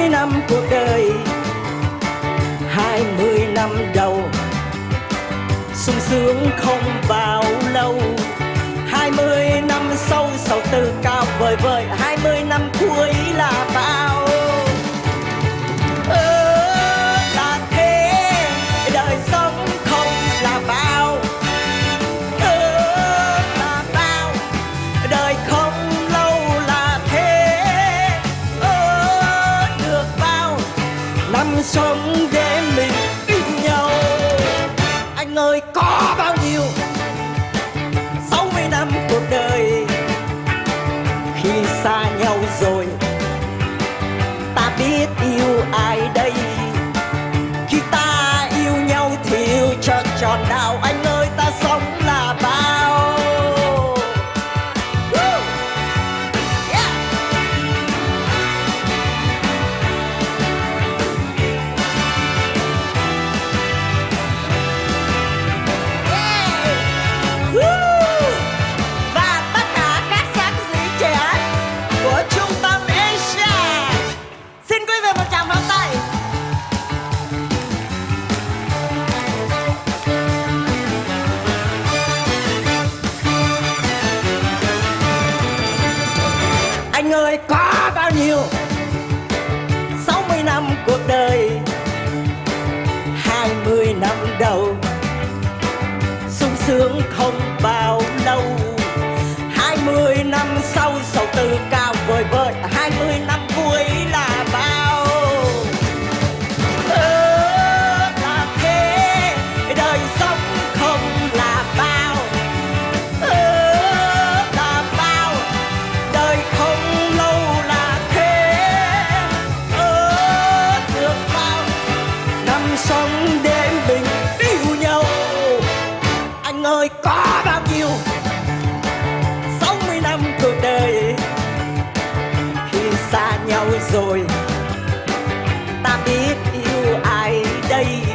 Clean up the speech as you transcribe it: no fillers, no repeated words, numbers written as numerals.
năm cuộc đời, 20 năm đầu sung sướng không bao lâu, 20 năm sau sầu tư cao vời vợi, 20 năm cuối là bao. Là thế, đời sống không là bao. Là bao, đời không lâu là thế. Được bao năm sống để mình yêu nhau. Anh ơi có bao nhiêu 60 năm cuộc đời, khi xa nhau rồi ta biết yêu ai đây. Khi ta yêu nhau thì yêu cho tròn đạo. Anh ơi ta sống là bao. Yeah. Và tất cả các sáng sĩ trẻ của Trung tâm Asia, xin quý vị một tràng pháo tay. Anh ơi có bao nhiêu 60 năm cuộc đời, 20 năm đầu sung sướng không bao lâu, 20 năm sau sầu tư cao vời vợi, 20 năm cuối là bao. Là thế, đời sống không là bao. Là bao, đời không lâu là thế. Được bao năm sống để mình yêu nhau. Anh ơi có bao nhiêu 60 năm cuộc đời, khi xa nhau rồi ta biết yêu ai đây.